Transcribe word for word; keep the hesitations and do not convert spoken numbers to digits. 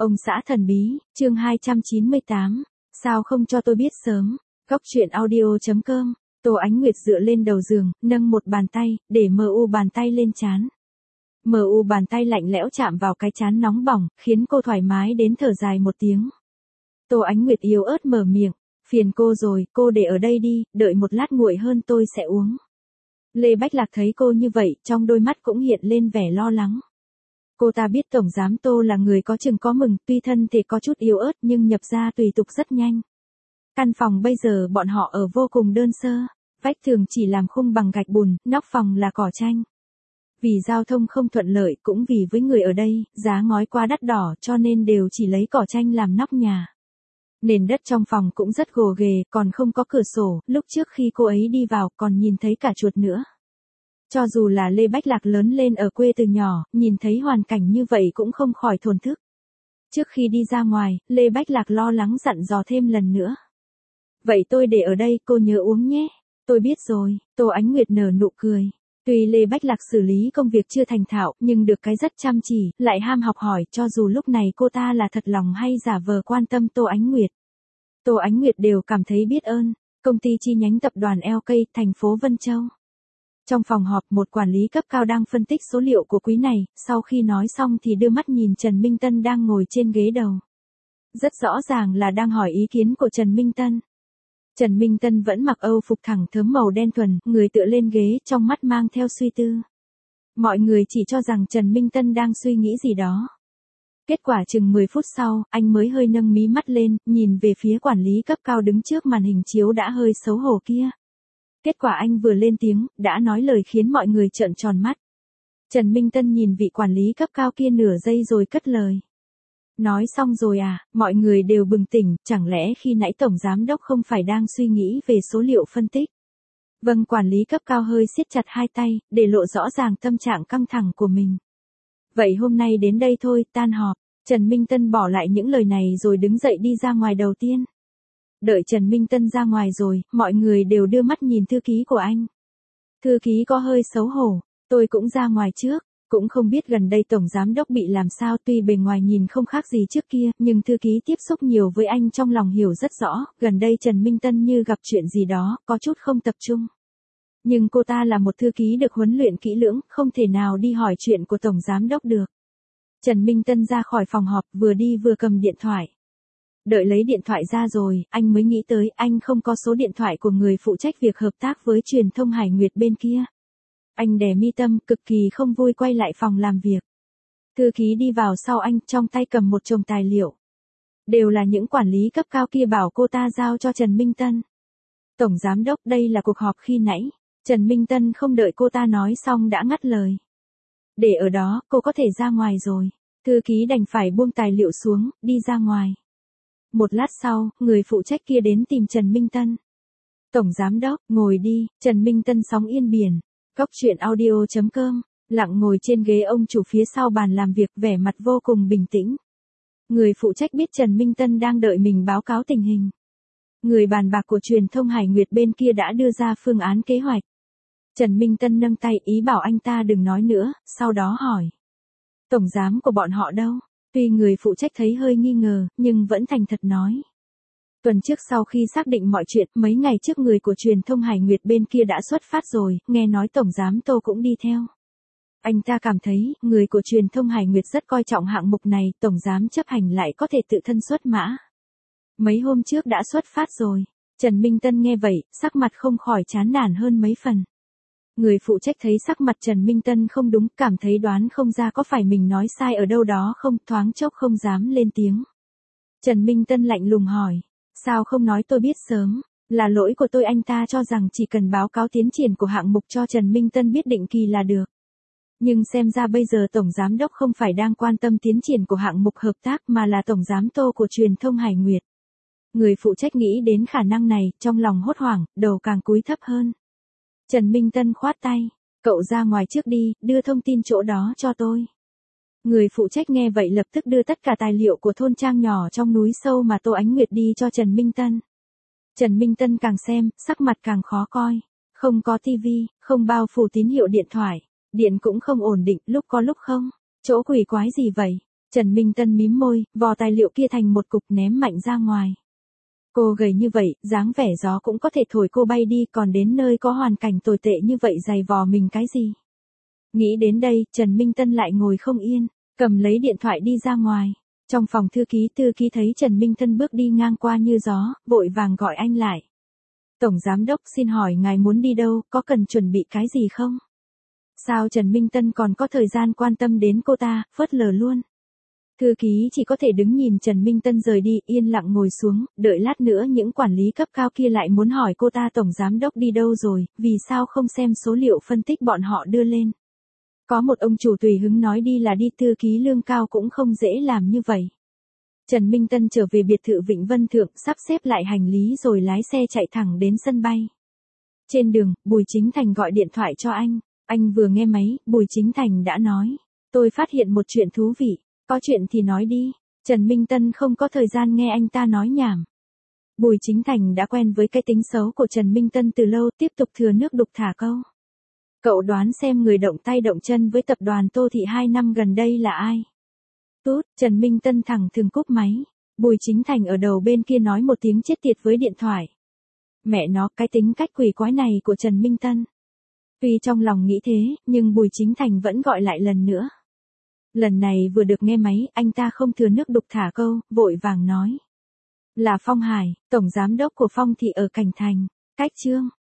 Ông xã thần bí, chương hai trăm chín mươi tám. Sao không cho tôi biết sớm? Góc truyện audio chấm com. Tô Ánh Nguyệt dựa lên đầu giường, nâng một bàn tay, để mờ u bàn tay lên trán. Mờ u bàn tay lạnh lẽo chạm vào cái trán nóng bỏng, khiến cô thoải mái đến thở dài một tiếng. Tô Ánh Nguyệt yếu ớt mở miệng, phiền cô rồi, cô để ở đây đi, đợi một lát nguội hơn tôi sẽ uống. Lê Bách Lạc thấy cô như vậy, trong đôi mắt cũng hiện lên vẻ lo lắng. Cô ta biết Tổng Giám Tô là người có chừng có mừng, tuy thân thể có chút yếu ớt nhưng nhập gia tùy tục rất nhanh. Căn phòng bây giờ bọn họ ở vô cùng đơn sơ, vách tường chỉ làm khung bằng gạch bùn, nóc phòng là cỏ tranh. Vì giao thông không thuận lợi cũng vì với người ở đây, giá ngói quá đắt đỏ cho nên đều chỉ lấy cỏ tranh làm nóc nhà. Nền đất trong phòng cũng rất gồ ghề, còn không có cửa sổ, lúc trước khi cô ấy đi vào còn nhìn thấy cả chuột nữa. Cho dù là Lê Bách Lạc lớn lên ở quê từ nhỏ, nhìn thấy hoàn cảnh như vậy cũng không khỏi thổn thức. Trước khi đi ra ngoài, Lê Bách Lạc lo lắng dặn dò thêm lần nữa. Vậy tôi để ở đây, cô nhớ uống nhé. Tôi biết rồi, Tô Ánh Nguyệt nở nụ cười. Tuy Lê Bách Lạc xử lý công việc chưa thành thạo, nhưng được cái rất chăm chỉ, lại ham học hỏi, cho dù lúc này cô ta là thật lòng hay giả vờ quan tâm Tô Ánh Nguyệt. Tô Ánh Nguyệt đều cảm thấy biết ơn. Công ty chi nhánh tập đoàn lờ ca, thành phố Vân Châu. Trong phòng họp, một quản lý cấp cao đang phân tích số liệu của quý này, sau khi nói xong thì đưa mắt nhìn Trần Minh Tân đang ngồi trên ghế đầu. Rất rõ ràng là đang hỏi ý kiến của Trần Minh Tân. Trần Minh Tân vẫn mặc âu phục thẳng thớm màu đen thuần, người tựa lên ghế, trong mắt mang theo suy tư. Mọi người chỉ cho rằng Trần Minh Tân đang suy nghĩ gì đó. Kết quả chừng mười phút sau, anh mới hơi nâng mí mắt lên, nhìn về phía quản lý cấp cao đứng trước màn hình chiếu đã hơi xấu hổ kia. Kết quả anh vừa lên tiếng, đã nói lời khiến mọi người trợn tròn mắt. Trần Minh Tân nhìn vị quản lý cấp cao kia nửa giây rồi cất lời. Nói xong rồi à, mọi người đều bừng tỉnh, chẳng lẽ khi nãy Tổng Giám Đốc không phải đang suy nghĩ về số liệu phân tích? Vâng, quản lý cấp cao hơi siết chặt hai tay, để lộ rõ ràng tâm trạng căng thẳng của mình. Vậy hôm nay đến đây thôi, tan họp. Trần Minh Tân bỏ lại những lời này rồi đứng dậy đi ra ngoài đầu tiên. Đợi Trần Minh Tân ra ngoài rồi, mọi người đều đưa mắt nhìn thư ký của anh. Thư ký có hơi xấu hổ, tôi cũng ra ngoài trước, cũng không biết gần đây Tổng Giám Đốc bị làm sao, tuy bề ngoài nhìn không khác gì trước kia, nhưng thư ký tiếp xúc nhiều với anh trong lòng hiểu rất rõ, gần đây Trần Minh Tân như gặp chuyện gì đó, có chút không tập trung. Nhưng cô ta là một thư ký được huấn luyện kỹ lưỡng, không thể nào đi hỏi chuyện của Tổng Giám Đốc được. Trần Minh Tân ra khỏi phòng họp, vừa đi vừa cầm điện thoại. Đợi lấy điện thoại ra rồi, anh mới nghĩ tới anh không có số điện thoại của người phụ trách việc hợp tác với truyền thông Hải Nguyệt bên kia. Anh đè mi tâm, cực kỳ không vui quay lại phòng làm việc. Thư ký đi vào sau anh, trong tay cầm một chồng tài liệu. Đều là những quản lý cấp cao kia bảo cô ta giao cho Trần Minh Tân. Tổng Giám Đốc, đây là cuộc họp khi nãy. Trần Minh Tân không đợi cô ta nói xong đã ngắt lời. Để ở đó, cô có thể ra ngoài rồi. Thư ký đành phải buông tài liệu xuống, đi ra ngoài. Một lát sau, người phụ trách kia đến tìm Trần Minh Tân. Tổng Giám Đốc, ngồi đi. Trần Minh Tân sóng yên biển. Góc truyện audio chấm com, lặng ngồi trên ghế ông chủ phía sau bàn làm việc, vẻ mặt vô cùng bình tĩnh. Người phụ trách biết Trần Minh Tân đang đợi mình báo cáo tình hình. Người bàn bạc của truyền thông Hải Nguyệt bên kia đã đưa ra phương án kế hoạch. Trần Minh Tân nâng tay ý bảo anh ta đừng nói nữa, sau đó hỏi. Tổng giám của bọn họ đâu? Tuy người phụ trách thấy hơi nghi ngờ, nhưng vẫn thành thật nói. Tuần trước sau khi xác định mọi chuyện, mấy ngày trước người của truyền thông Hải Nguyệt bên kia đã xuất phát rồi, nghe nói Tổng Giám Tô cũng đi theo. Anh ta cảm thấy, người của truyền thông Hải Nguyệt rất coi trọng hạng mục này, Tổng Giám chấp hành lại có thể tự thân xuất mã. Mấy hôm trước đã xuất phát rồi. Trần Minh Tân nghe vậy, sắc mặt không khỏi chán nản hơn mấy phần. Người phụ trách thấy sắc mặt Trần Minh Tân không đúng, cảm thấy đoán không ra có phải mình nói sai ở đâu đó không, thoáng chốc không dám lên tiếng. Trần Minh Tân lạnh lùng hỏi. Sao không nói tôi biết sớm, là lỗi của tôi, anh ta cho rằng chỉ cần báo cáo tiến triển của hạng mục cho Trần Minh Tân biết định kỳ là được. Nhưng xem ra bây giờ Tổng Giám Đốc không phải đang quan tâm tiến triển của hạng mục hợp tác mà là Tổng Giám Tô của truyền thông Hải Nguyệt. Người phụ trách nghĩ đến khả năng này, trong lòng hốt hoảng, đầu càng cúi thấp hơn. Trần Minh Tân khoát tay, cậu ra ngoài trước đi, đưa thông tin chỗ đó cho tôi. Người phụ trách nghe vậy lập tức đưa tất cả tài liệu của thôn trang nhỏ trong núi sâu mà Tô Ánh Nguyệt đi cho Trần Minh Tân. Trần Minh Tân càng xem, sắc mặt càng khó coi. Không có tivi, không bao phủ tín hiệu điện thoại, điện cũng không ổn định, lúc có lúc không. Chỗ quỷ quái gì vậy? Trần Minh Tân mím môi, vò tài liệu kia thành một cục ném mạnh ra ngoài. Cô gầy như vậy, dáng vẻ gió cũng có thể thổi cô bay đi, còn đến nơi có hoàn cảnh tồi tệ như vậy giày vò mình cái gì. Nghĩ đến đây, Trần Minh Tân lại ngồi không yên, cầm lấy điện thoại đi ra ngoài. Trong phòng thư ký, thư ký thấy Trần Minh Tân bước đi ngang qua như gió, vội vàng gọi anh lại. Tổng giám đốc xin hỏi ngài muốn đi đâu, có cần chuẩn bị cái gì không? Sao Trần Minh Tân còn có thời gian quan tâm đến cô ta, phớt lờ luôn. Thư ký chỉ có thể đứng nhìn Trần Minh Tân rời đi, yên lặng ngồi xuống, đợi lát nữa những quản lý cấp cao kia lại muốn hỏi cô ta tổng giám đốc đi đâu rồi, vì sao không xem số liệu phân tích bọn họ đưa lên. Có một ông chủ tùy hứng nói đi là đi, thư ký lương cao cũng không dễ làm như vậy. Trần Minh Tân trở về biệt thự Vịnh Vân Thượng, sắp xếp lại hành lý rồi lái xe chạy thẳng đến sân bay. Trên đường, Bùi Chính Thành gọi điện thoại cho anh, anh vừa nghe máy, Bùi Chính Thành đã nói, tôi phát hiện một chuyện thú vị, có chuyện thì nói đi. Trần Minh Tân không có thời gian nghe anh ta nói nhảm. Bùi Chính Thành đã quen với cái tính xấu của Trần Minh Tân từ lâu, tiếp tục thừa nước đục thả câu. Cậu đoán xem người động tay động chân với tập đoàn Tô Thị hai năm gần đây là ai? Tút, Trần Minh Tân thẳng thừng cúp máy. Bùi Chính Thành ở đầu bên kia nói một tiếng chết tiệt với điện thoại. Mẹ nó, cái tính cách quỷ quái này của Trần Minh Tân. Tuy trong lòng nghĩ thế, nhưng Bùi Chính Thành vẫn gọi lại lần nữa. Lần này vừa được nghe máy, anh ta không thừa nước đục thả câu, vội vàng nói. Là Phong Hải, tổng giám đốc của Phong Thị ở Cảnh Thành. Cách Trương.